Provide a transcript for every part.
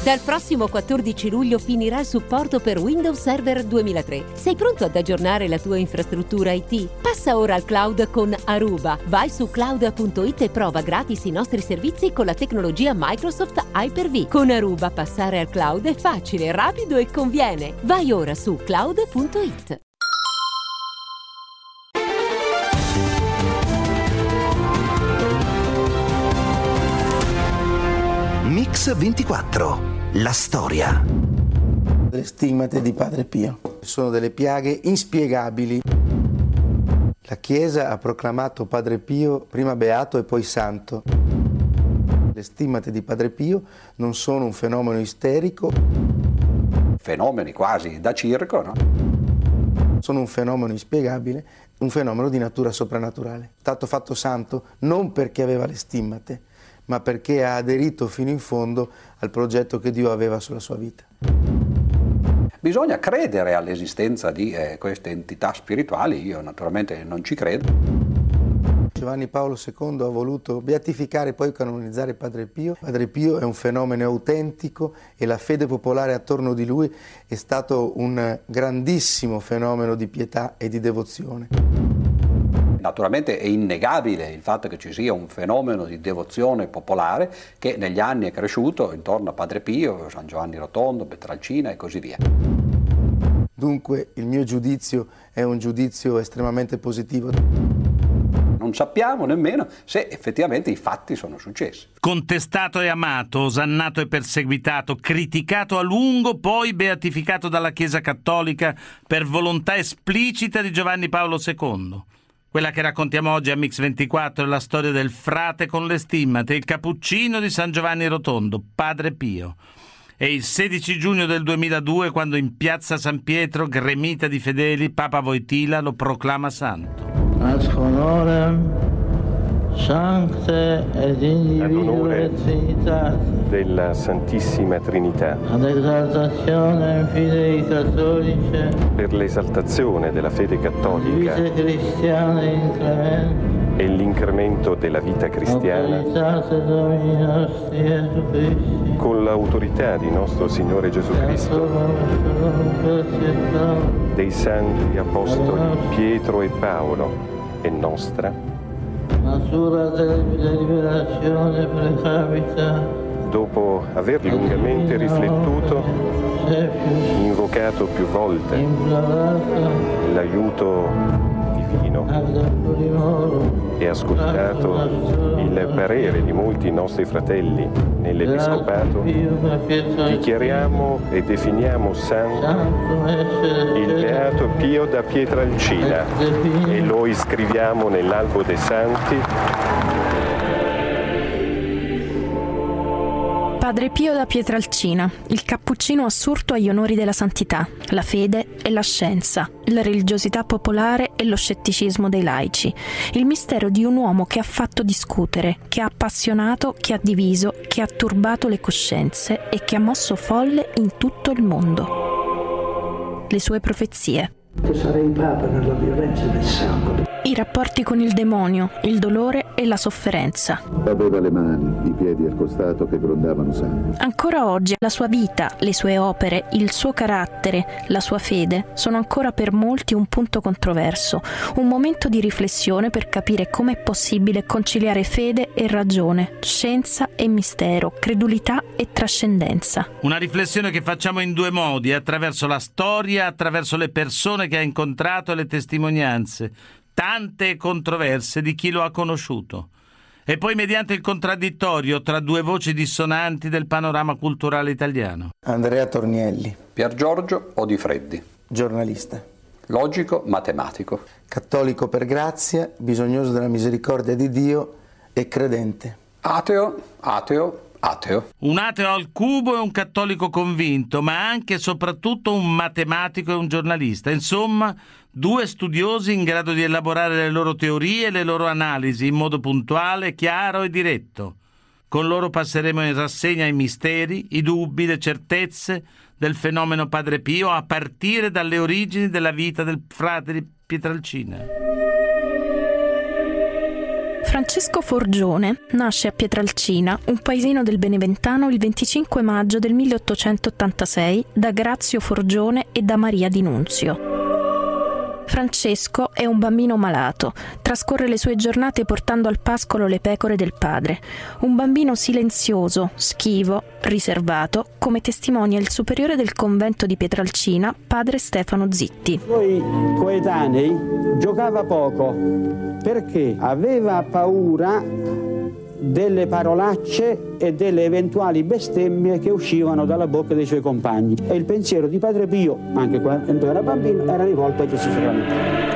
Dal prossimo 14 luglio finirà il supporto per Windows Server 2003. Sei pronto ad aggiornare la tua infrastruttura IT? Passa ora al cloud con Aruba. Vai su cloud.it e prova gratis i nostri servizi con la tecnologia Microsoft Hyper-V. Con Aruba passare al cloud è facile, rapido e conviene. Vai ora su cloud.it. Mix 24. La storia. Le stimmate di Padre Pio sono delle piaghe inspiegabili. La Chiesa ha proclamato Padre Pio prima beato e poi santo. Le stimmate di Padre Pio non sono un fenomeno isterico. Fenomeni quasi da circo, no? Sono un fenomeno inspiegabile, un fenomeno di natura soprannaturale. È stato fatto santo non perché aveva le stimmate, ma perché ha aderito fino in fondo al progetto che Dio aveva sulla sua vita. Bisogna credere all'esistenza di queste entità spirituali, io naturalmente non ci credo. Giovanni Paolo II ha voluto beatificare e poi canonizzare Padre Pio. Padre Pio è un fenomeno autentico e la fede popolare attorno di lui è stato un grandissimo fenomeno di pietà e di devozione. Naturalmente è innegabile il fatto che ci sia un fenomeno di devozione popolare che negli anni è cresciuto intorno a Padre Pio, San Giovanni Rotondo, Pietralcina e così via. Dunque il mio giudizio è un giudizio estremamente positivo. Non sappiamo nemmeno se effettivamente i fatti sono successi. Contestato e amato, osannato e perseguitato, criticato a lungo, poi beatificato dalla Chiesa Cattolica per volontà esplicita di Giovanni Paolo II. Quella che raccontiamo oggi a Mix 24 è la storia del frate con le stimmate, il cappuccino di San Giovanni Rotondo, Padre Pio. È il 16 giugno del 2002 quando in piazza San Pietro, gremita di fedeli, Papa Wojtyla lo proclama santo. Ad honorem Sancte ed Individue Trinitate della Santissima Trinità, ad esaltazione fidei cattolice, per l'esaltazione della fede cattolica vita cristiana inclemente, e l'incremento della vita cristiana, autoritate Domini nostri Gesù Cristo, con l'autorità di nostro Signore Gesù Cristo, dei Santi Apostoli Pietro e Paolo e nostra, natura deliberazione precapita, dopo aver lungamente riflettuto, invocato più volte l'aiuto divino e ascoltato il parere di molti nostri fratelli nell'Episcopato, dichiariamo e definiamo santo il Beato Pio da Pietralcina e lo iscriviamo nell'albo dei santi. Padre Pio da Pietralcina, il cappuccino assurto agli onori della santità, la fede e la scienza, la religiosità popolare e lo scetticismo dei laici, il mistero di un uomo che ha fatto discutere, che ha appassionato, che ha diviso, che ha turbato le coscienze e che ha mosso folle in tutto il mondo. Le sue profezie. Sarei papa nella violenza del sangue. I rapporti con il demonio, il dolore e la sofferenza. Aveva le mani, i piedi al costato che grondavano sangue. Ancora oggi la sua vita, le sue opere, il suo carattere, la sua fede sono ancora per molti un punto controverso, un momento di riflessione per capire come è possibile conciliare fede e ragione, scienza e mistero, credulità e trascendenza. Una riflessione che facciamo in due modi, attraverso la storia, attraverso le persone che ha incontrato e le testimonianze, tante e controverse di chi lo ha conosciuto. E poi mediante il contraddittorio tra due voci dissonanti del panorama culturale italiano. Andrea Tornielli. Pier Giorgio Odifreddi. Giornalista. Logico, matematico. Cattolico per grazia, bisognoso della misericordia di Dio e credente. Ateo. Un ateo al cubo e un cattolico convinto, ma anche e soprattutto un matematico e un giornalista. Insomma, due studiosi in grado di elaborare le loro teorie e le loro analisi in modo puntuale, chiaro e diretto. Con loro passeremo in rassegna i misteri, i dubbi, le certezze del fenomeno Padre Pio a partire dalle origini della vita del frate di Pietralcina. Francesco Forgione nasce a Pietralcina, un paesino del Beneventano, il 25 maggio del 1886 da Grazio Forgione e da Maria Di Nunzio. Francesco è un bambino malato, trascorre le sue giornate portando al pascolo le pecore del padre. Un bambino silenzioso, schivo, riservato, come testimonia il superiore del convento di Pietralcina, padre Stefano Zitti. I suoi coetanei giocava poco perché aveva paura delle parolacce e delle eventuali bestemmie che uscivano dalla bocca dei suoi compagni. E il pensiero di Padre Pio, anche quando era bambino, era rivolto a Gesù sacramentato.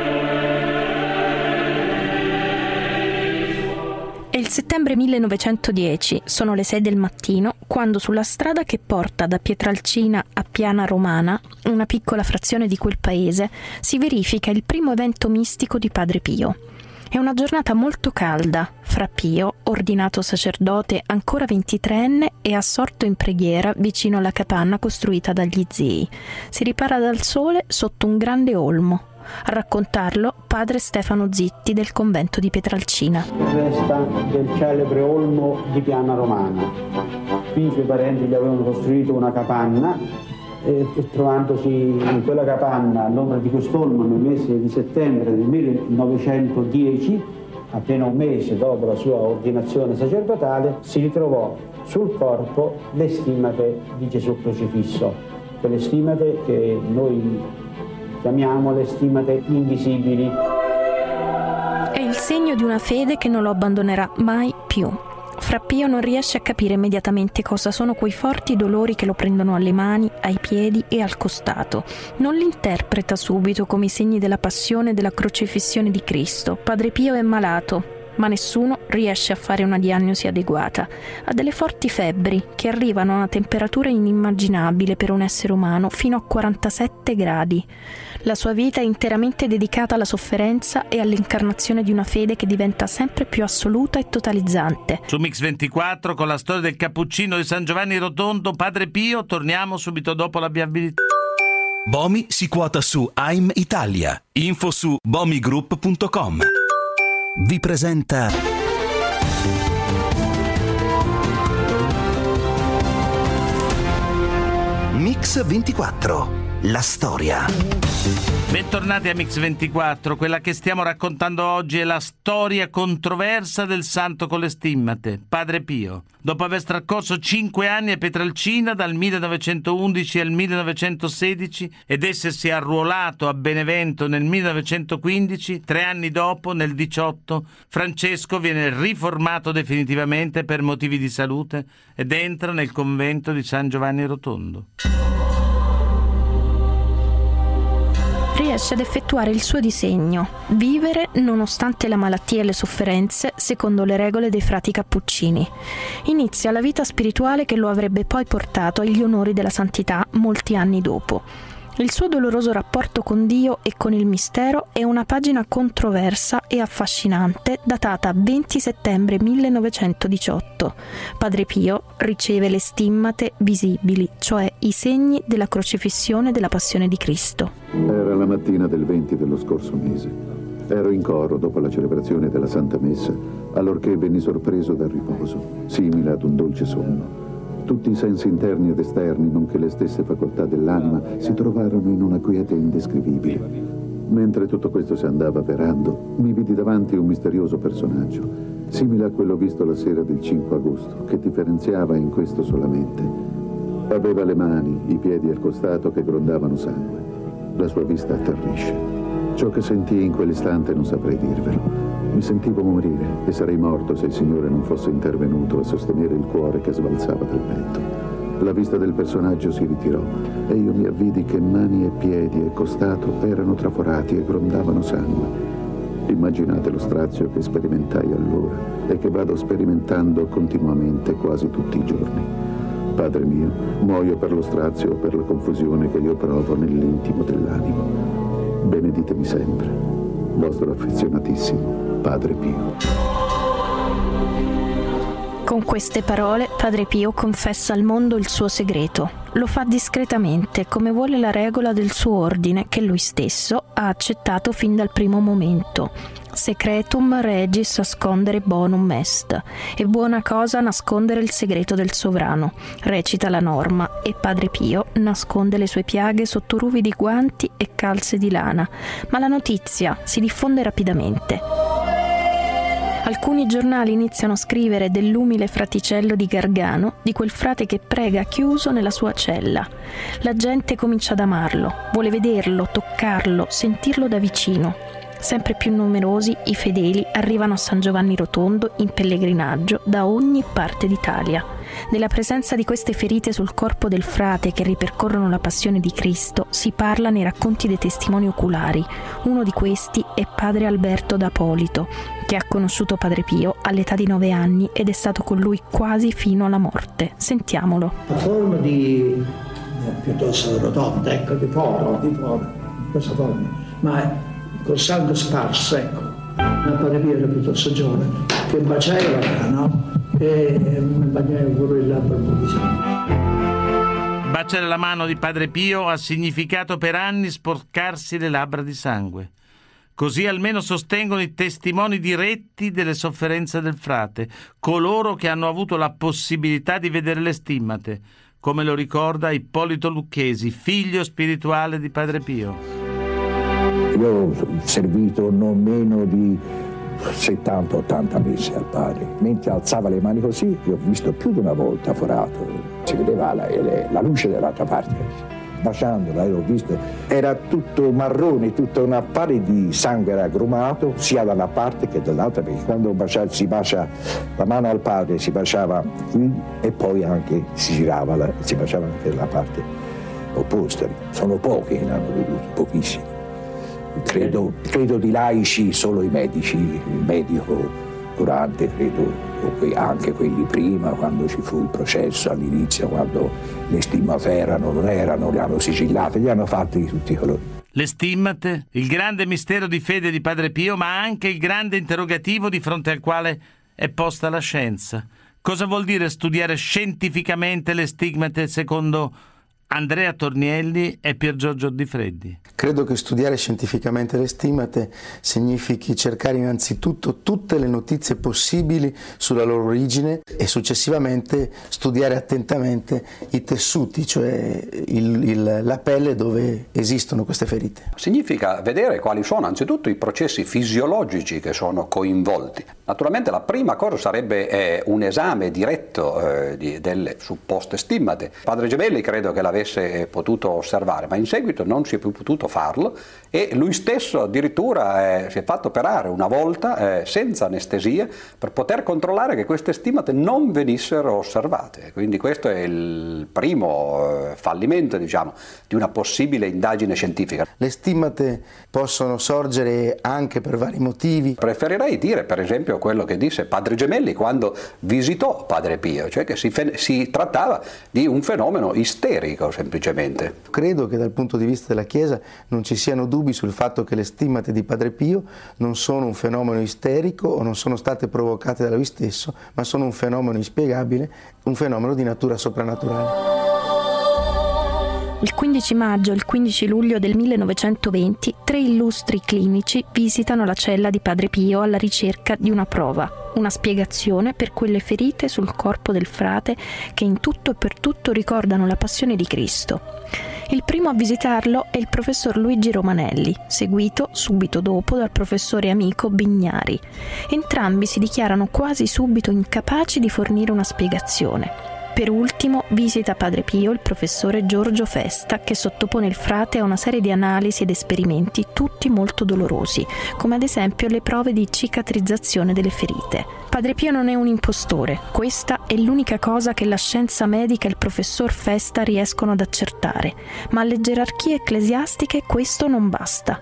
È il settembre 1910, sono le 6 del mattino, quando sulla strada che porta da Pietralcina a Piana Romana, una piccola frazione di quel paese, si verifica il primo evento mistico di Padre Pio. È una giornata molto calda. Fra Pio, ordinato sacerdote ancora 23enne e assorto in preghiera vicino alla capanna costruita dagli zii. Si ripara dal sole sotto un grande olmo. A raccontarlo padre Stefano Zitti del convento di Pietralcina. Resta del celebre olmo di Piana Romana. Qui i suoi parenti gli avevano costruito una capanna e trovandosi in quella capanna all'ombra di quest'olmo nel mese di settembre del 1910, appena un mese dopo la sua ordinazione sacerdotale, si ritrovò sul corpo le stimmate di Gesù crocifisso, quelle stimmate che noi chiamiamo le stimmate invisibili. È il segno di una fede che non lo abbandonerà mai più. Fra Pio non riesce a capire immediatamente cosa sono quei forti dolori che lo prendono alle mani, ai piedi e al costato. Non li interpreta subito come i segni della passione e della crocifissione di Cristo. Padre Pio è malato, ma nessuno riesce a fare una diagnosi adeguata. Ha delle forti febbri che arrivano a una temperatura inimmaginabile per un essere umano, fino a 47 gradi. La sua vita è interamente dedicata alla sofferenza e all'incarnazione di una fede che diventa sempre più assoluta e totalizzante. Su Mix24 con la storia del cappuccino di San Giovanni Rotondo, Padre Pio, torniamo subito dopo la viabilità. Bomi si quota su AIM Italia. Info su bomigroup.com. Vi presenta Mix24, la storia. Bentornati a Mix24, quella che stiamo raccontando oggi è la storia controversa del santo con le stimmate, Padre Pio. Dopo aver trascorso 5 anni a Pietralcina dal 1911 al 1916 ed essersi arruolato a Benevento nel 1915, 3 anni dopo, nel 18, Francesco viene riformato definitivamente per motivi di salute ed entra nel convento di San Giovanni Rotondo. Riesce ad effettuare il suo disegno, vivere nonostante la malattia e le sofferenze secondo le regole dei frati cappuccini. Inizia la vita spirituale che lo avrebbe poi portato agli onori della santità molti anni dopo. Il suo doloroso rapporto con Dio e con il mistero è una pagina controversa e affascinante datata 20 settembre 1918. Padre Pio riceve le stimmate visibili, cioè i segni della crocifissione e della passione di Cristo. Era la mattina del 20 dello scorso mese. Ero in coro dopo la celebrazione della Santa Messa, allorché venni sorpreso dal riposo, simile ad un dolce sonno. Tutti i sensi interni ed esterni, nonché le stesse facoltà dell'anima, si trovarono in una quiete indescrivibile. Mentre tutto questo si andava avverando, mi vidi davanti un misterioso personaggio, simile a quello visto la sera del 5 agosto, che differenziava in questo solamente. Aveva le mani, i piedi e il costato che grondavano sangue. La sua vista atterrisce. Ciò che sentii in quell'istante non saprei dirvelo. Mi sentivo morire e sarei morto se il Signore non fosse intervenuto a sostenere il cuore che sbalzava dal petto. La vista del personaggio si ritirò e io mi avvidi che mani e piedi e costato erano traforati e grondavano sangue. Immaginate lo strazio che sperimentai allora e che vado sperimentando continuamente quasi tutti i giorni. Padre mio, muoio per lo strazio o per la confusione che io provo nell'intimo dell'animo. Beneditemi sempre, vostro affezionatissimo Padre Pio. Con queste parole Padre Pio confessa al mondo il suo segreto. Lo fa discretamente, come vuole la regola del suo ordine, che lui stesso ha accettato fin dal primo momento. Secretum regis ascondere bonum est. È buona cosa nascondere il segreto del sovrano, recita la norma, e Padre Pio nasconde le sue piaghe sotto ruvidi guanti e calze di lana. Ma la notizia si diffonde rapidamente. Alcuni giornali iniziano a scrivere dell'umile fraticello di Gargano, di quel frate che prega chiuso nella sua cella. La gente comincia ad amarlo, vuole vederlo, toccarlo, sentirlo da vicino. Sempre più numerosi i fedeli arrivano a San Giovanni Rotondo in pellegrinaggio da ogni parte d'Italia. Della presenza di queste ferite sul corpo del frate che ripercorrono la passione di Cristo si parla nei racconti dei testimoni oculari. Uno di questi è padre Alberto d'Apolito, che ha conosciuto Padre Pio all'età di 9 anni ed è stato con lui quasi fino alla morte. Sentiamolo. La forma di piuttosto rotonda, ecco, di forma, questa forma, ma col sangue sparso, ecco. La Padre Pio era piuttosto giovane, che baciava la mano e mi bagnava pure il labbro di sangue. Baciare la mano di Padre Pio ha significato per anni sporcarsi le labbra di sangue. Così almeno sostengono i testimoni diretti delle sofferenze del frate, coloro che hanno avuto la possibilità di vedere le stimmate, come lo ricorda Ippolito Lucchesi, figlio spirituale di Padre Pio. Io ho servito non meno di 70-80 mesi al padre. Mentre alzava le mani così, io ho visto più di una volta forato. Si vedeva la luce dall'altra parte. Baciandola, io ho visto, era tutto marrone, tutta una pari di sangue era agrumato, sia da una parte che dall'altra, perché quando si bacia la mano al padre, si baciava qui e poi anche si girava, si baciava anche la parte opposta. Sono pochi che l'hanno veduto, pochissimi. Credo di laici solo i medici, il medico durante, credo, anche quelli prima, quando ci fu il processo all'inizio, quando le stimmate non erano, le hanno sigillate, li hanno fatti di tutti i colori. Le stimmate, il grande mistero di fede di Padre Pio, ma anche il grande interrogativo di fronte al quale è posta la scienza. Cosa vuol dire studiare scientificamente le stimmate secondo Andrea Tornielli e Pier Giorgio Di Freddi? Credo che studiare scientificamente le stimmate significhi cercare innanzitutto tutte le notizie possibili sulla loro origine e successivamente studiare attentamente i tessuti, cioè la pelle dove esistono queste ferite. Significa vedere quali sono anzitutto i processi fisiologici che sono coinvolti. Naturalmente la prima cosa sarebbe un esame diretto delle supposte stimmate. Padre Gemelli credo che l'avesse potuto osservare, ma in seguito non si è più potuto farlo e lui stesso addirittura si è fatto operare una volta senza anestesia per poter controllare che queste stimmate non venissero osservate. Quindi questo è il primo fallimento, diciamo, di una possibile indagine scientifica. Le stimmate possono sorgere anche per vari motivi. Preferirei dire per esempio quello che disse Padre Gemelli quando visitò Padre Pio, cioè che si trattava di un fenomeno isterico semplicemente. Credo che dal punto di vista della Chiesa non ci siano dubbi sul fatto che le stimmate di Padre Pio non sono un fenomeno isterico o non sono state provocate da lui stesso, ma sono un fenomeno inspiegabile, un fenomeno di natura soprannaturale. Il 15 maggio e il 15 luglio del 1920 3 illustri clinici visitano la cella di Padre Pio alla ricerca di una prova, una spiegazione per quelle ferite sul corpo del frate che in tutto e per tutto ricordano la passione di Cristo. Il primo a visitarlo è il professor Luigi Romanelli, seguito subito dopo dal professore amico Bignari. Entrambi si dichiarano quasi subito incapaci di fornire una spiegazione. Per ultimo visita Padre Pio il professore Giorgio Festa, che sottopone il frate a una serie di analisi ed esperimenti tutti molto dolorosi, come ad esempio le prove di cicatrizzazione delle ferite. Padre Pio non è un impostore, questa è l'unica cosa che la scienza medica e il professor Festa riescono ad accertare, ma alle gerarchie ecclesiastiche questo non basta.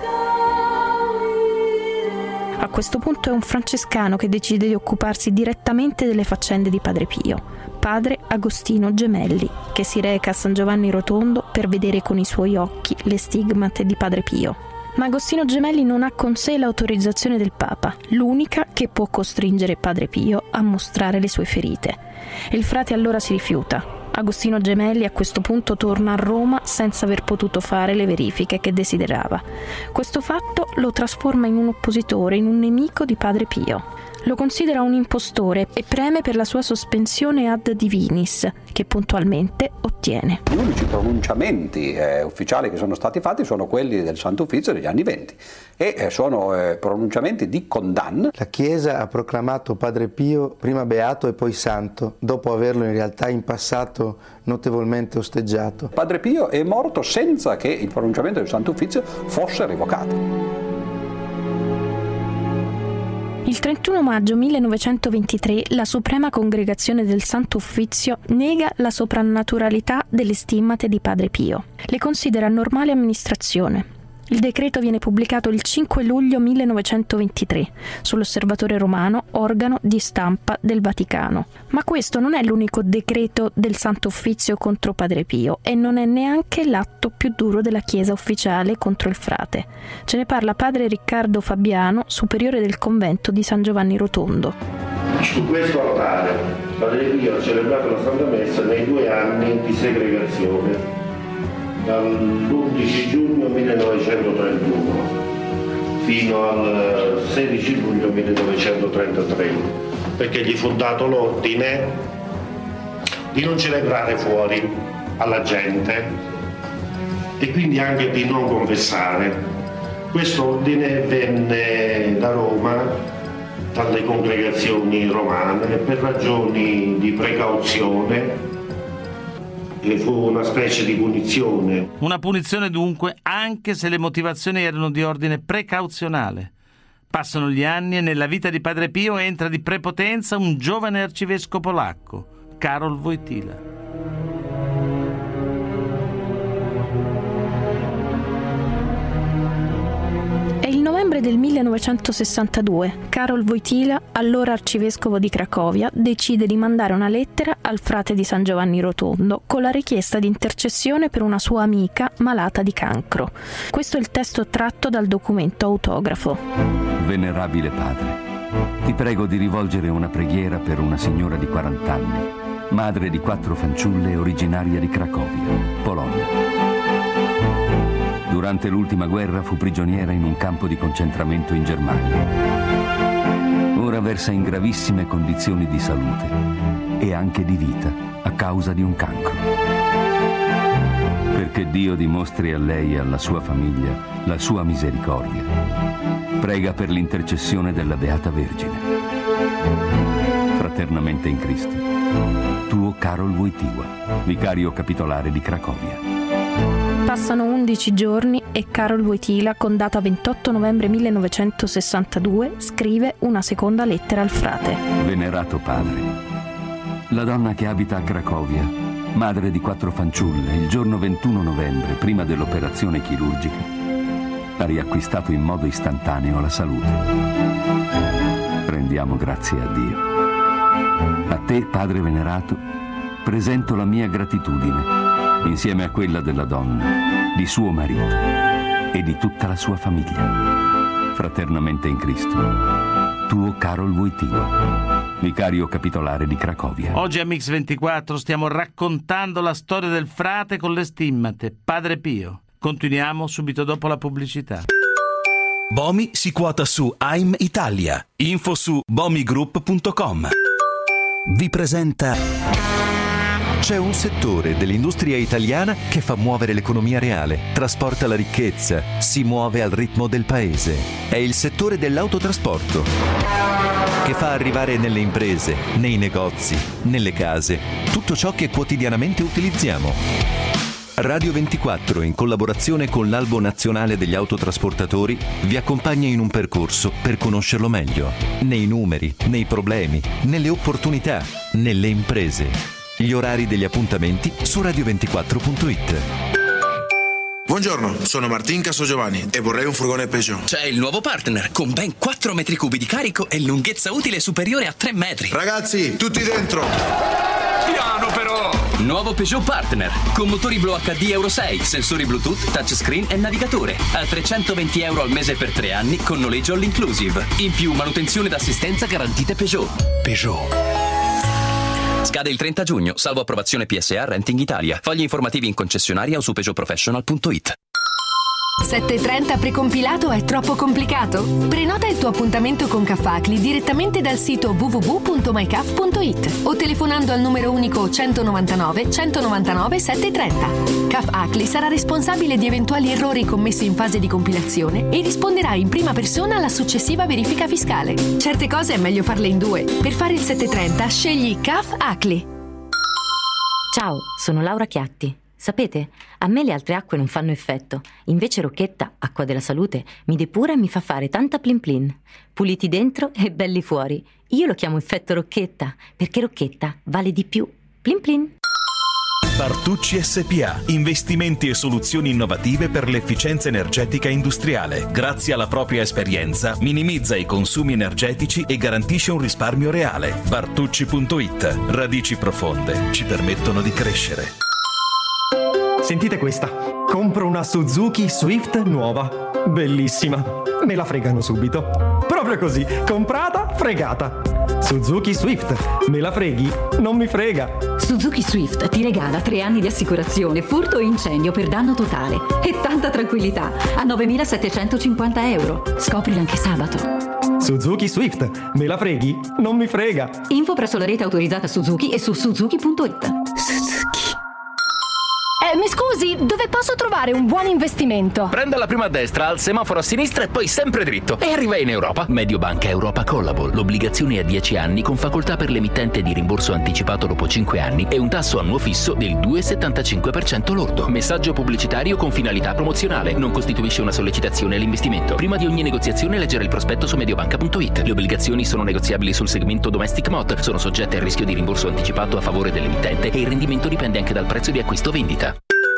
A questo punto è un francescano che decide di occuparsi direttamente delle faccende di Padre Pio, padre Agostino Gemelli, che si reca a San Giovanni Rotondo per vedere con i suoi occhi le stigmate di Padre Pio. Ma Agostino Gemelli non ha con sé l'autorizzazione del Papa, l'unica che può costringere Padre Pio a mostrare le sue ferite. E il frate allora si rifiuta. Agostino Gemelli a questo punto torna a Roma senza aver potuto fare le verifiche che desiderava. Questo fatto lo trasforma in un oppositore, in un nemico di Padre Pio. Lo considera un impostore e preme per la sua sospensione ad divinis, che puntualmente ottiene. Gli unici pronunciamenti ufficiali che sono stati fatti sono quelli del Santo Uffizio degli anni '20 e sono pronunciamenti di condanna. La Chiesa ha proclamato Padre Pio prima beato e poi santo, dopo averlo in realtà in passato notevolmente osteggiato. Padre Pio è morto senza che il pronunciamento del Santo Uffizio fosse revocato. Il 31 maggio 1923 la Suprema Congregazione del Santo Uffizio nega la soprannaturalità delle stimmate di Padre Pio. Le considera normale amministrazione. Il decreto viene pubblicato il 5 luglio 1923 sull'Osservatore Romano, organo di stampa del Vaticano. Ma questo non è l'unico decreto del Santo Uffizio contro Padre Pio e non è neanche l'atto più duro della Chiesa ufficiale contro il frate. Ce ne parla padre Riccardo Fabiano, superiore del convento di San Giovanni Rotondo. Su questo altare Padre Pio ha celebrato la Santa Messa nei 2 anni di segregazione, dall'11 giugno 1931 fino al 16 luglio 1933, perché gli fu dato l'ordine di non celebrare fuori alla gente e quindi anche di non confessare. Questo ordine venne da Roma, dalle congregazioni romane, per ragioni di precauzione. E fu una specie di punizione. Una punizione dunque, anche se le motivazioni erano di ordine precauzionale. Passano gli anni e nella vita di Padre Pio entra di prepotenza un giovane arcivescovo polacco, Karol Wojtyła. È il novembre del 1962. Karol Wojtyła, allora arcivescovo di Cracovia, decide di mandare una lettera al frate di San Giovanni Rotondo con la richiesta di intercessione per una sua amica malata di cancro. Questo è il testo tratto dal documento autografo. Venerabile padre, ti prego di rivolgere una preghiera per una signora di 40 anni, madre di 4 fanciulle, originaria di Cracovia, Polonia. Durante l'ultima guerra fu prigioniera in un campo di concentramento in Germania. Ora versa in gravissime condizioni di salute e anche di vita a causa di un cancro. Perché Dio dimostri a lei e alla sua famiglia la sua misericordia, prega per l'intercessione della Beata Vergine. Fraternamente in Cristo, tuo Karol Wojtyła, vicario capitolare di Cracovia. Passano 11 giorni e Karol Wojtyła, con data 28 novembre 1962, scrive una seconda lettera al frate. Venerato padre, la donna che abita a Cracovia, madre di 4 fanciulle, il giorno 21 novembre, prima dell'operazione chirurgica, ha riacquistato in modo istantaneo la salute. Rendiamo grazie a Dio. A te, padre venerato, presento la mia gratitudine, insieme a quella della donna, di suo marito e di tutta la sua famiglia. Fraternamente in Cristo, tuo Karol Wojtyła, vicario capitolare di Cracovia. Oggi a Mix24 stiamo raccontando la storia del frate con le stimmate, Padre Pio. Continuiamo subito dopo la pubblicità. Bomi si quota su AIM Italia. Info su bomigroup.com. Vi presenta... C'è un settore dell'industria italiana che fa muovere l'economia reale, trasporta la ricchezza, si muove al ritmo del paese. È il settore dell'autotrasporto, che fa arrivare nelle imprese, nei negozi, nelle case, tutto ciò che quotidianamente utilizziamo. Radio 24, in collaborazione con l'Albo Nazionale degli Autotrasportatori, vi accompagna in un percorso per conoscerlo meglio, nei numeri, nei problemi, nelle opportunità, nelle imprese. Gli orari degli appuntamenti su radio24.it. Buongiorno, sono Martin Casogiovanni e vorrei un furgone Peugeot. C'è il nuovo partner con ben 4 metri cubi di carico e lunghezza utile superiore a 3 metri. Ragazzi, tutti dentro! Piano però! Nuovo Peugeot Partner, con motori Blu HD Euro 6, sensori Bluetooth, touchscreen e navigatore. A €320 al mese per 3 anni con noleggio all-inclusive. In più manutenzione ed assistenza garantite Peugeot. Scade il 30 giugno, salvo approvazione PSA Renting Italia. Fogli informativi in concessionaria o su peugeotprofessional.it. 7:30 precompilato è troppo complicato? Prenota il tuo appuntamento con CAF ACLI direttamente dal sito www.mycaf.it o telefonando al numero unico 199 199 730. CAF ACLI sarà responsabile di eventuali errori commessi in fase di compilazione e risponderà in prima persona alla successiva verifica fiscale. Certe cose è meglio farle in due. Per fare il 730 scegli CAF ACLI. Ciao, sono Laura Chiatti. Sapete, a me le altre acque non fanno effetto, invece Rocchetta, acqua della salute, mi depura e mi fa fare tanta plin plin. Puliti dentro e belli fuori. Io lo chiamo effetto Rocchetta, perché Rocchetta vale di più. Plin plin. Bartucci SPA, investimenti e soluzioni innovative per l'efficienza energetica industriale. Grazie alla propria esperienza, minimizza i consumi energetici e garantisce un risparmio reale. Bartucci.it. Radici profonde ci permettono di crescere. Sentite questa. Compro una Suzuki Swift nuova. Bellissima. Me la fregano subito. Proprio così. Comprata, fregata. Suzuki Swift. Me la freghi? Non mi frega. Suzuki Swift ti regala 3 anni di assicurazione, furto e incendio per danno totale e tanta tranquillità a €9.750. Scoprila anche sabato. Suzuki Swift. Me la freghi? Non mi frega. Info presso la rete autorizzata Suzuki e su suzuki.it. Mi scusi, dove posso trovare un buon investimento? Prenda la prima a destra, al semaforo a sinistra e poi sempre dritto. E arriva in Europa. Mediobanca Europa Collable. L'obbligazione a 10 anni con facoltà per l'emittente di rimborso anticipato dopo 5 anni e un tasso annuo fisso del 2,75% lordo. Messaggio pubblicitario con finalità promozionale. Non costituisce una sollecitazione all'investimento. Prima di ogni negoziazione leggere il prospetto su mediobanca.it. Le obbligazioni sono negoziabili sul segmento Domestic Mod. Sono soggette al rischio di rimborso anticipato a favore dell'emittente e il rendimento dipende anche dal prezzo di acquisto o vendita.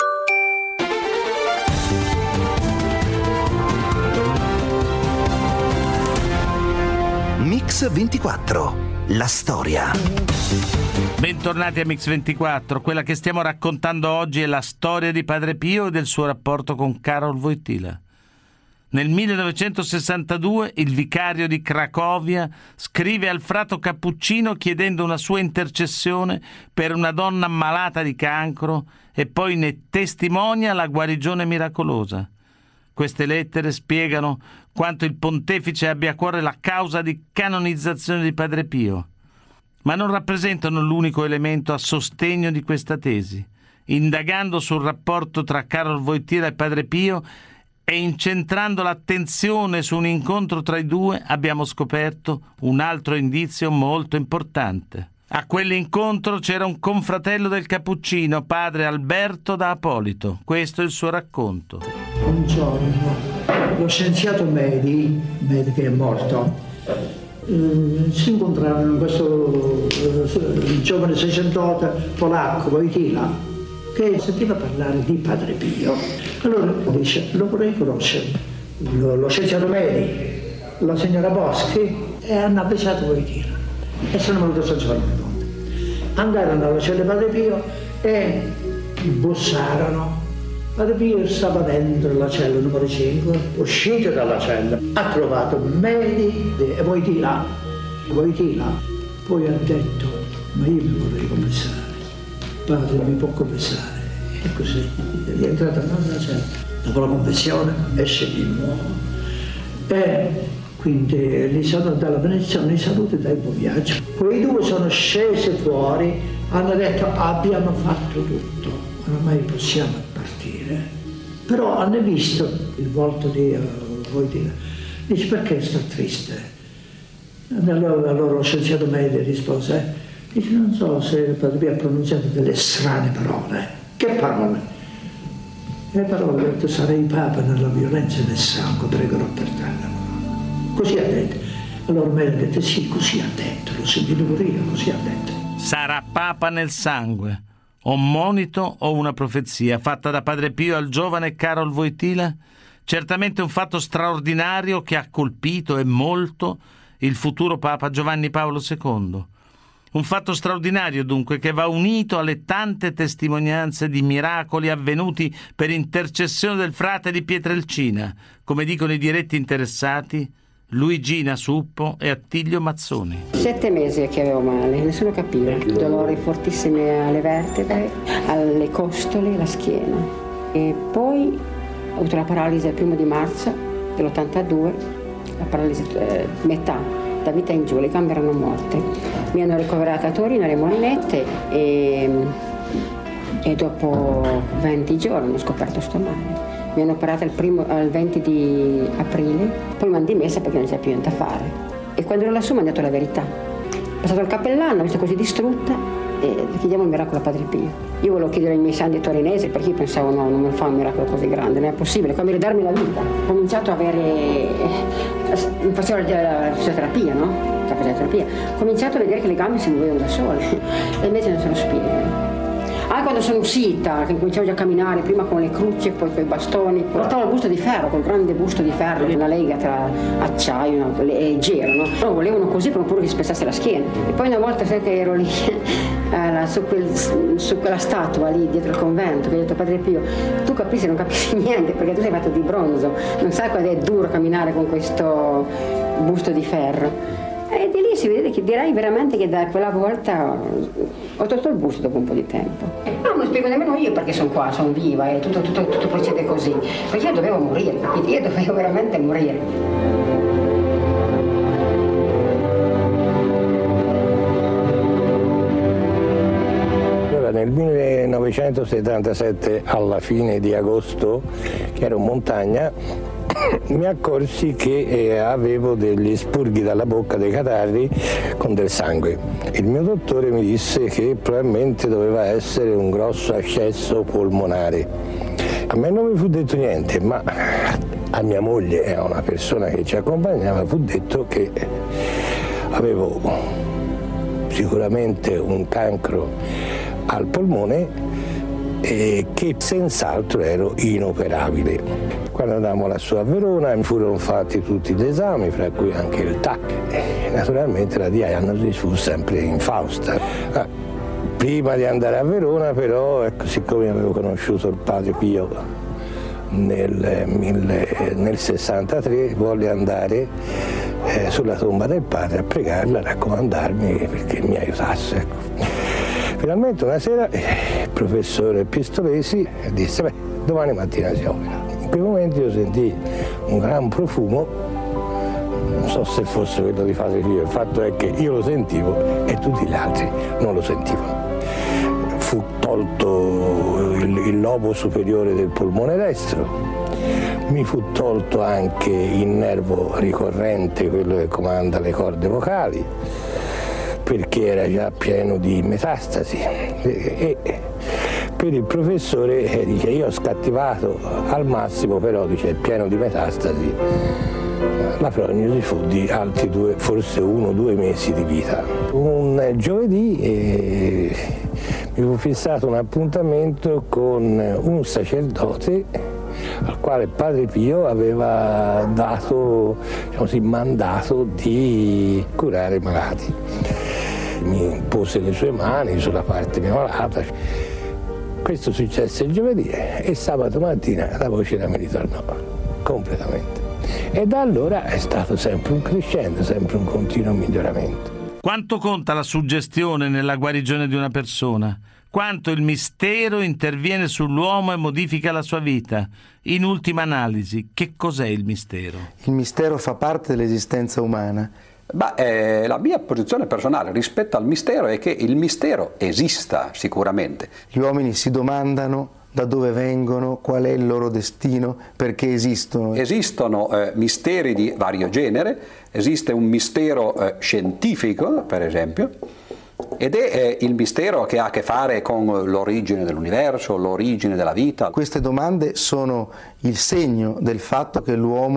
Mix 24, la storia. Bentornati a Mix 24. Quella che stiamo raccontando oggi è la storia di Padre Pio e del suo rapporto con Karol Wojtyła. Nel 1962 il vicario di Cracovia scrive al frato cappuccino chiedendo una sua intercessione per una donna malata di cancro e poi ne testimonia la guarigione miracolosa. Queste lettere spiegano quanto il pontefice abbia a cuore la causa di canonizzazione di Padre Pio, ma non rappresentano l'unico elemento a sostegno di questa tesi. Indagando sul rapporto tra Karol Wojtyła e Padre Pio e incentrando l'attenzione su un incontro tra i due, abbiamo scoperto un altro indizio molto importante. A quell'incontro c'era un confratello del cappuccino, padre Alberto da Apolito. Questo è il suo racconto. Un giorno lo scienziato Medi che è morto, si incontrarono con questo giovane sacerdota polacco, Wojtyła, che sentiva parlare di Padre Pio. Allora dice, lo vorrei conoscere. Lo scienziato Medi, la signora Boschi, e hanno avvisato Wojtyła. E sono venuto a San Giovanni Rotondo. Andarono alla cella Padre Pio e bussarono. Padre Pio stava dentro la cella numero 5, uscito dalla cella, ha trovato Medi e Wojtyła. Poi ha detto, ma io mi vorrei confessare. Padre mi può confessare. E così è entrato nella cella. Dopo la confessione esce di nuovo. E quindi gli sono dalla benedizione di salute dal buon viaggio. Quei due sono scesi fuori, hanno detto abbiamo fatto tutto, ormai possiamo partire. Però hanno visto il volto di Wojtyła. Dice perché sta triste? Allora lo scienziato Medi rispose, dice non so se Padre Pio ha pronunciato delle strane parole. Che parole? Le parole ha detto sarei papa nella violenza e nel sangue, pregherò per te. Così ha detto. Allora Medi ha detto sì, così ha detto, lo sentito pure io, così ha detto. Sarà papa nel sangue. O monito o una profezia fatta da Padre Pio al giovane Karol Wojtyła? Certamente un fatto straordinario che ha colpito e molto il futuro Papa Giovanni Paolo II. Un fatto straordinario dunque che va unito alle tante testimonianze di miracoli avvenuti per intercessione del frate di Pietrelcina, come dicono i diretti interessati Luigina Suppo e Attilio Mazzoni. 7 mesi che avevo male, nessuno capiva. Dolori fortissimi alle vertebre, alle costole, alla schiena. E poi ho avuto la paralisi il 1 marzo dell'82, la paralisi metà, da vita in giù, le gambe erano morte. Mi hanno ricoverata a Torino, alle Molinette, e dopo 20 giorni ho scoperto sto male. Mi hanno operata al 20 di aprile, poi mi hanno dimessa perché non c'è più niente da fare. E quando ero lassù mi hanno detto la verità. Ho passato il cappellano, ho visto così distrutta, e chiediamo il miracolo a Padre Pio. Io volevo chiedere ai miei santi torinesi perché io pensavo no, non mi fa un miracolo così grande, non è possibile, come ridarmi la vita. Ho cominciato a avere, facevo la fisioterapia, no? La fisioterapia. Ho cominciato a vedere che le gambe si muovevano da sole e invece non se lo spiegano. Anche quando sono uscita, che cominciavo già a camminare, prima con le cruci e poi con i bastoni, portavo il busto di ferro, col grande busto di ferro, una lega tra acciaio e gelo, no? Però volevano così per pure che spezzasse la schiena. E poi una volta sai che ero lì, su quella statua lì dietro il convento, che ho detto Padre Pio, tu capisci, non capisci niente perché tu sei fatto di bronzo, non sai quando è duro camminare con questo busto di ferro. E di lì si vede che direi veramente che da quella volta ho tolto il busto dopo un po' di tempo. Non lo spiego nemmeno io perché sono qua, sono viva e tutto procede così. Perché io dovevo morire, capite? Io dovevo veramente morire. Nel 1977, alla fine di agosto, che ero in montagna, mi accorsi che avevo degli spurghi dalla bocca, dei catarri con del sangue. Il mio dottore mi disse che probabilmente doveva essere un grosso ascesso polmonare. A me non mi fu detto niente, ma a mia moglie e a una persona che ci accompagnava fu detto che avevo sicuramente un cancro al polmone e che senz'altro ero inoperabile. Quando andammo lassù a Verona mi furono fatti tutti gli esami, fra cui anche il TAC. Naturalmente la diagnosi fu sempre infausta. Prima di andare a Verona però, ecco, siccome avevo conosciuto il Padre Pio nel 63, volle andare sulla tomba del padre a pregarla, a raccomandarmi perché mi aiutasse. Ecco. Finalmente una sera il professore Pistolesi disse domani mattina si opera. In quel momento io sentii un gran profumo, non so se fosse quello di Padre Pio, il fatto è che io lo sentivo e tutti gli altri non lo sentivano. Fu tolto il lobo superiore del polmone destro, mi fu tolto anche il nervo ricorrente, quello che comanda le corde vocali, perché era già pieno di metastasi. E per il professore dice io ho scattivato al massimo, però dice è pieno di metastasi. La prognosi fu di altri 2, forse 1 o 2 mesi di vita. Un giovedì mi fu fissato un appuntamento con un sacerdote al quale Padre Pio aveva dato, diciamo così, mandato di curare i malati. Mi pose le sue mani sulla parte mia malata. Questo successe il giovedì e sabato mattina la voce mi ritornò completamente. E da allora è stato sempre un crescendo, sempre un continuo miglioramento. Quanto conta la suggestione nella guarigione di una persona? Quanto il mistero interviene sull'uomo e modifica la sua vita? In ultima analisi, che cos'è il mistero? Il mistero fa parte dell'esistenza umana. La mia posizione personale rispetto al mistero è che il mistero esista sicuramente. Gli uomini si domandano da dove vengono, qual è il loro destino, perché esistono. Esistono misteri di vario genere, esiste un mistero scientifico, per esempio, ed è il mistero che ha a che fare con l'origine dell'universo, l'origine della vita. Queste domande sono il segno del fatto che l'uomo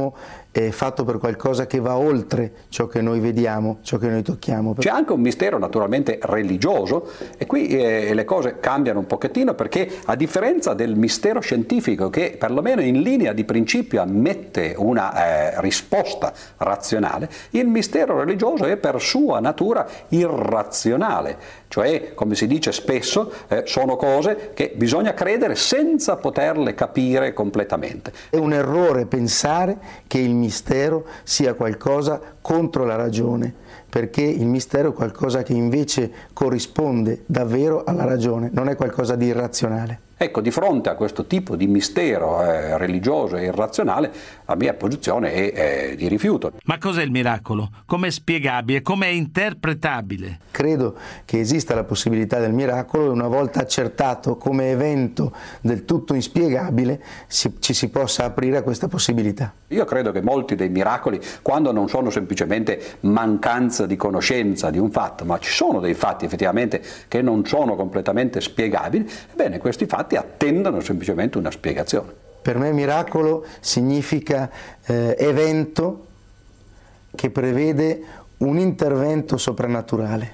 è fatto per qualcosa che va oltre ciò che noi vediamo, ciò che noi tocchiamo. C'è anche un mistero naturalmente religioso, e qui le cose cambiano un pochettino, perché a differenza del mistero scientifico, che perlomeno in linea di principio ammette una risposta razionale, il mistero religioso è per sua natura irrazionale, cioè, come si dice spesso, sono cose che bisogna credere senza poterle capire completamente. È un errore pensare che il mistero sia qualcosa contro la ragione, perché il mistero è qualcosa che invece corrisponde davvero alla ragione, non è qualcosa di irrazionale. Ecco, di fronte a questo tipo di mistero religioso e irrazionale, la mia posizione è di rifiuto. Ma cos'è il miracolo? Com'è spiegabile? Com'è interpretabile? Credo che esista la possibilità del miracolo e una volta accertato come evento del tutto inspiegabile ci si possa aprire a questa possibilità. Io credo che molti dei miracoli, quando non sono semplicemente mancanza di conoscenza di un fatto, ma ci sono dei fatti effettivamente che non sono completamente spiegabili, ebbene questi fatti attendono semplicemente una spiegazione. Per me miracolo significa evento che prevede un intervento soprannaturale,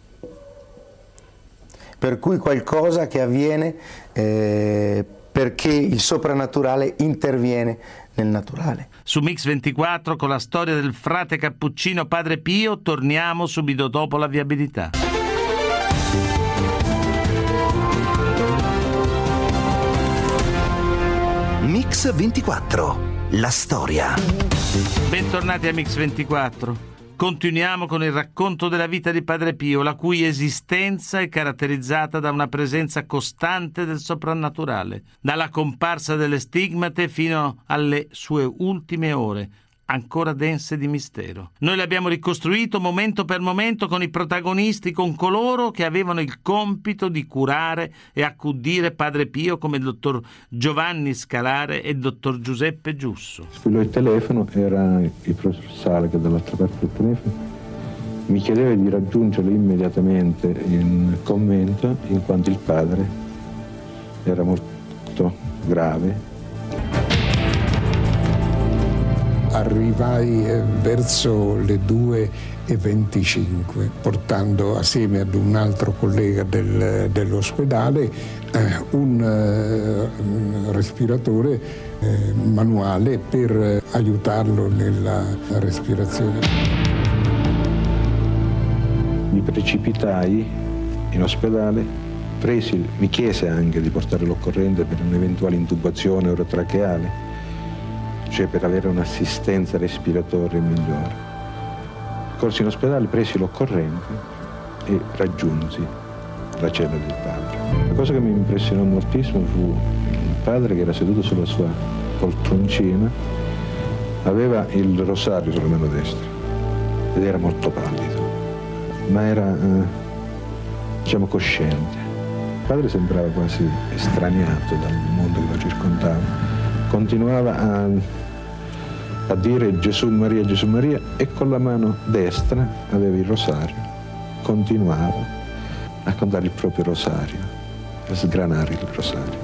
per cui qualcosa che avviene perché il soprannaturale interviene nel naturale. Su Mix24 con la storia del frate cappuccino Padre Pio torniamo subito dopo la viabilità. Mix24, la storia. Bentornati a Mix24. Continuiamo con il racconto della vita di Padre Pio, la cui esistenza è caratterizzata da una presenza costante del soprannaturale, dalla comparsa delle stigmate fino alle sue ultime ore, ancora dense di mistero. Noi l'abbiamo ricostruito momento per momento con i protagonisti, con coloro che avevano il compito di curare e accudire Padre Pio, come il dottor Giovanni Scalare e il dottor Giuseppe Giusso. Squillò il telefono, era il professor Sala che dall'altra parte del telefono mi chiedeva di raggiungerlo immediatamente in convento, in quanto il padre era molto grave. Arrivai verso le 2:25 portando assieme ad un altro collega dell'ospedale un respiratore manuale per aiutarlo nella respirazione. Mi precipitai in ospedale, mi chiese anche di portare l'occorrente per un'eventuale intubazione orotracheale, cioè per avere un'assistenza respiratoria migliore. Corsi in ospedale, presi l'occorrente e raggiunsi la cella del padre. La cosa che mi impressionò moltissimo fu il padre che era seduto sulla sua poltroncina, aveva il rosario sulla mano destra ed era molto pallido, ma era cosciente. Il padre sembrava quasi estraniato dal mondo che lo circondava. Continuava a dire Gesù Maria e con la mano destra aveva il rosario, continuava a contare il proprio rosario, a sgranare il rosario.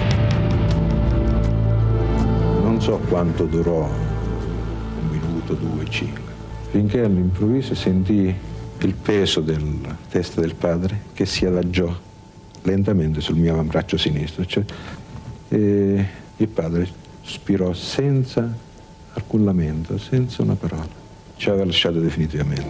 Non so quanto durò, 1 minuto, 2, 5, finché all'improvviso sentii il peso della testa del padre che si adagiò lentamente sul mio avambraccio sinistro, e il padre spirò senza alcun lamento, senza una parola. Ci aveva lasciato definitivamente.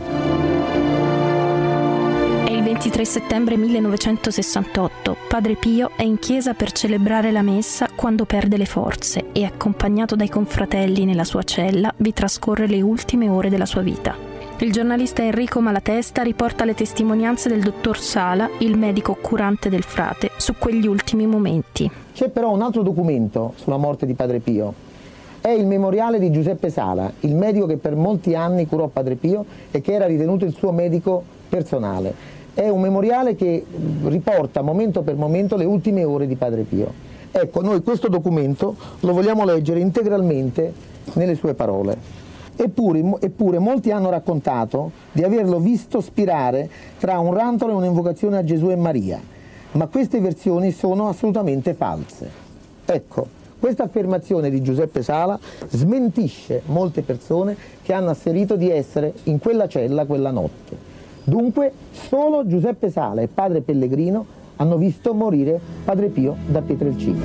È il 23 settembre 1968. Padre Pio è in chiesa per celebrare la messa quando perde le forze e, accompagnato dai confratelli nella sua cella, vi trascorre le ultime ore della sua vita. Il giornalista Enrico Malatesta riporta le testimonianze del dottor Sala, il medico curante del frate, su quegli ultimi momenti. C'è però un altro documento sulla morte di Padre Pio. È il memoriale di Giuseppe Sala, il medico che per molti anni curò Padre Pio e che era ritenuto il suo medico personale. È un memoriale che riporta momento per momento le ultime ore di Padre Pio. Ecco, noi questo documento lo vogliamo leggere integralmente nelle sue parole. Eppure molti hanno raccontato di averlo visto spirare tra un rantolo e un'invocazione a Gesù e Maria, ma queste versioni sono assolutamente false. Ecco, Questa affermazione di Giuseppe Sala smentisce molte persone che hanno asserito di essere in quella cella quella notte. Dunque solo Giuseppe Sala e padre Pellegrino hanno visto morire padre Pio da Pietrelcina.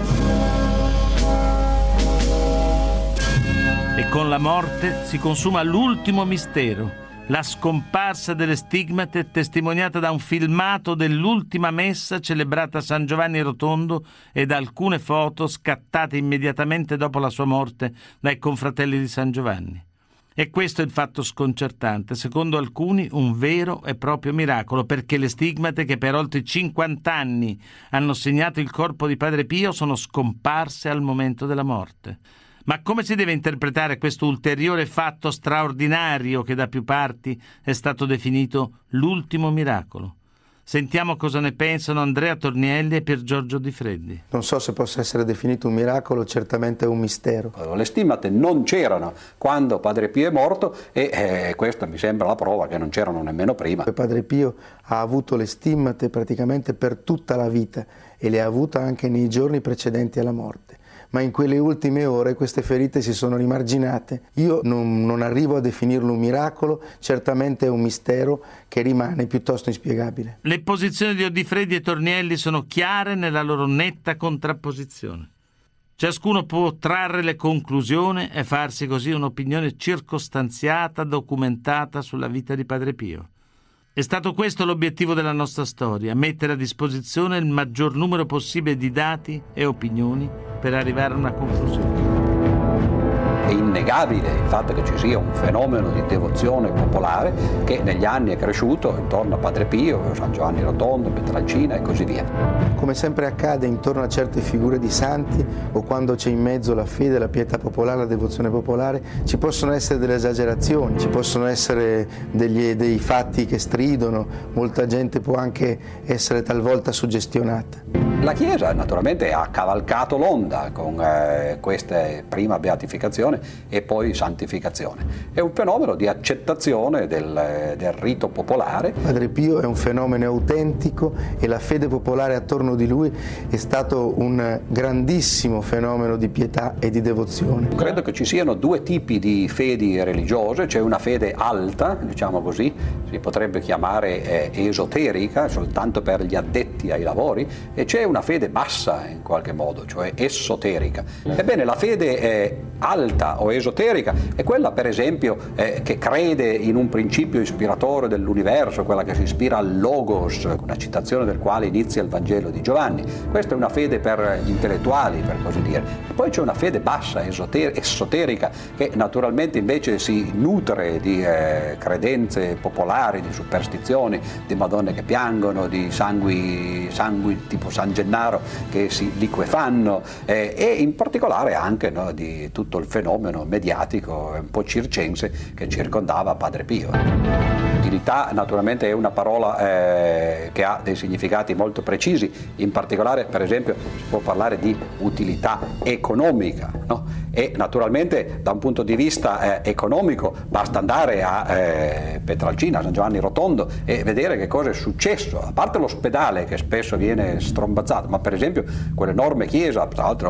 E con la morte si consuma l'ultimo mistero, la scomparsa delle stigmate testimoniata da un filmato dell'ultima messa celebrata a San Giovanni Rotondo e da alcune foto scattate immediatamente dopo la sua morte dai confratelli di San Giovanni. E questo è il fatto sconcertante, secondo alcuni un vero e proprio miracolo, perché le stigmate che per oltre 50 anni hanno segnato il corpo di padre Pio sono scomparse al momento della morte. Ma come si deve interpretare questo ulteriore fatto straordinario che da più parti è stato definito l'ultimo miracolo? Sentiamo cosa ne pensano Andrea Tornielli e Pier Giorgio Di Freddi. Non so se possa essere definito un miracolo, certamente è un mistero. Le stigmate non c'erano quando padre Pio è morto e questa mi sembra la prova che non c'erano nemmeno prima. Padre Pio ha avuto le stigmate praticamente per tutta la vita e le ha avute anche nei giorni precedenti alla morte. Ma in quelle ultime ore queste ferite si sono rimarginate. Io non arrivo a definirlo un miracolo, certamente è un mistero che rimane piuttosto inspiegabile. Le posizioni di Di Freddi e Tornielli sono chiare nella loro netta contrapposizione. Ciascuno può trarre le conclusioni e farsi così un'opinione circostanziata, documentata sulla vita di padre Pio. È stato questo l'obiettivo della nostra storia, mettere a disposizione il maggior numero possibile di dati e opinioni per arrivare a una conclusione. È innegabile il fatto che ci sia un fenomeno di devozione popolare che negli anni è cresciuto intorno a padre Pio, San Giovanni Rotondo, Pietrelcina e così via. Come sempre accade intorno a certe figure di santi o quando c'è in mezzo la fede, la pietà popolare, la devozione popolare, ci possono essere delle esagerazioni, ci possono essere dei fatti che stridono, molta gente può anche essere talvolta suggestionata. La Chiesa naturalmente ha cavalcato l'onda con questa prima beatificazione e poi santificazione. È un fenomeno di accettazione del rito popolare. Padre Pio è un fenomeno autentico e la fede popolare attorno di lui è stato un grandissimo fenomeno di pietà e di devozione. Credo che ci siano due tipi di fedi religiose, c'è una fede alta, diciamo così, si potrebbe chiamare esoterica, soltanto per gli addetti ai lavori, e c'è una fede bassa in qualche modo, cioè esoterica. Ebbene, la fede alta o esoterica è quella, per esempio, che crede in un principio ispiratore dell'universo, quella che si ispira al Logos, una citazione del quale inizia il Vangelo di Giovanni. Questa è una fede per gli intellettuali, per così dire. E poi c'è una fede bassa, esoterica, che naturalmente invece si nutre di credenze popolari, di superstizioni, di madonne che piangono, di sangui tipo San Gennaro che si liquefanno e in particolare anche di tutto il fenomeno mediatico un po' circense che circondava padre Pio. Utilità naturalmente è una parola che ha dei significati molto precisi, in particolare per esempio si può parlare di utilità economica, no? E naturalmente da un punto di vista economico basta andare a Pietrelcina, San Giovanni Rotondo e vedere che cosa è successo, a parte l'ospedale che spesso viene strombazzato, ma per esempio quell'enorme chiesa, tra l'altro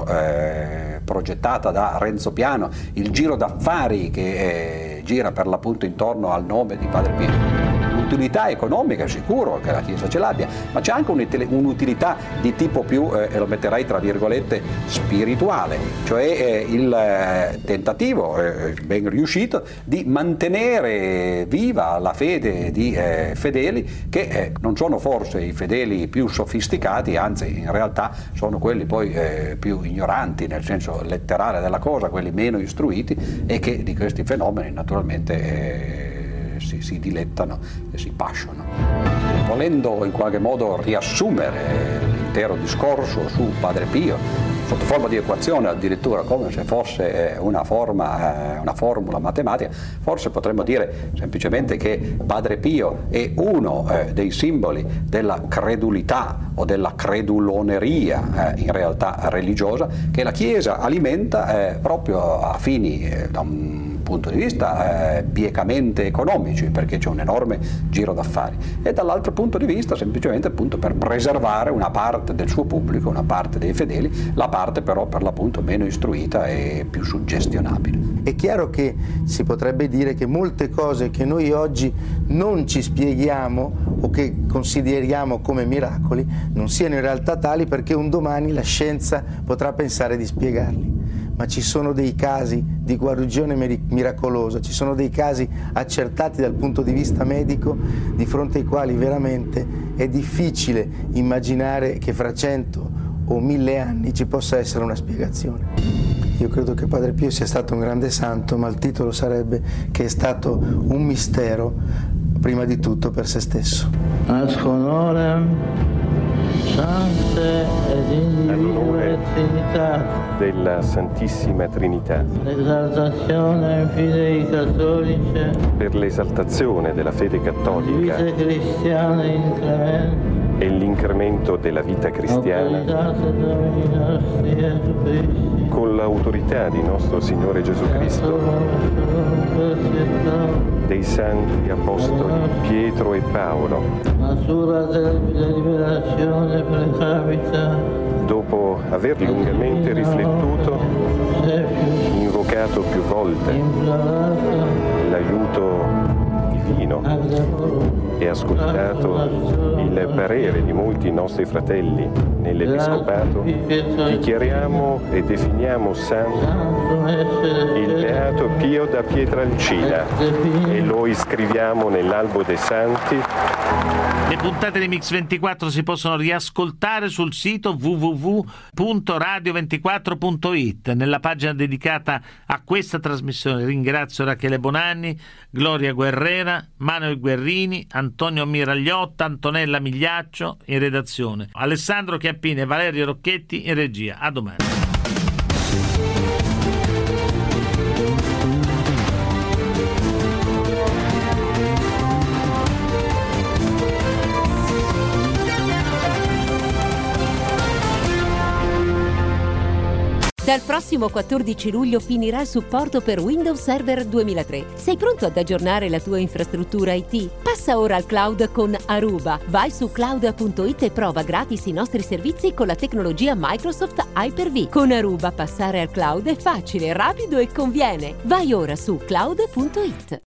progettata da Renzo Piano, il giro d'affari che gira per l'appunto intorno al nome di padre Pio. L'utilità economica è sicuro che la Chiesa ce l'abbia, ma c'è anche un'utilità di tipo più, e lo metterei tra virgolette, spirituale, cioè il tentativo ben riuscito di mantenere viva la fede di fedeli che non sono forse i fedeli più sofisticati, anzi in realtà sono quelli poi più ignoranti nel senso letterale della cosa, quelli meno istruiti e che di questi fenomeni naturalmente si dilettano e si passionano. Volendo in qualche modo riassumere l'intero discorso su padre Pio sotto forma di equazione, addirittura come se fosse una formula matematica, forse potremmo dire semplicemente che padre Pio è uno dei simboli della credulità o della creduloneria in realtà religiosa che la Chiesa alimenta proprio a fini da un punto di vista biecamente economici, perché c'è un enorme giro d'affari, e dall'altro punto di vista semplicemente appunto per preservare una parte del suo pubblico, una parte dei fedeli, la parte però per l'appunto meno istruita e più suggestionabile. È chiaro che si potrebbe dire che molte cose che noi oggi non ci spieghiamo o che consideriamo come miracoli non siano in realtà tali, perché un domani la scienza potrà pensare di spiegarli. Ma ci sono dei casi di guarigione miracolosa, ci sono dei casi accertati dal punto di vista medico di fronte ai quali veramente è difficile immaginare che fra 100 o 1000 anni ci possa essere una spiegazione. Io credo che Padre Pio sia stato un grande santo, ma il titolo sarebbe che è stato un mistero prima di tutto per se stesso. Ad honorem Sancte ed Individuae Trinitate della Santissima Trinità, l'esaltazione fidei cattolice, per l'esaltazione della fede cattolica, vita cristiana inclemente, e l'incremento della vita cristiana, con l'autorità di nostro Signore Gesù Cristo, dei santi apostoli Pietro e Paolo, natura della liberazione precapita, dopo aver lungamente riflettuto, invocato più volte l'aiuto divino e ascoltato il parere di molti nostri fratelli nell'Episcopato, dichiariamo e definiamo santo il Beato Pio da Pietralcina e lo iscriviamo nell'albo dei santi. Le puntate di Mix24 si possono riascoltare sul sito www.radio24.it, nella pagina dedicata a questa trasmissione. Ringrazio Rachele Bonanni, Gloria Guerrera, Manuel Guerrini, Antonio Miragliotta, Antonella Migliaccio in redazione, Alessandro Chiappini e Valerio Rocchetti in regia. A domani. Dal prossimo 14 luglio finirà il supporto per Windows Server 2003. Sei pronto ad aggiornare la tua infrastruttura IT? Passa ora al cloud con Aruba. Vai su cloud.it e prova gratis i nostri servizi con la tecnologia Microsoft Hyper-V. Con Aruba passare al cloud è facile, rapido e conviene. Vai ora su cloud.it.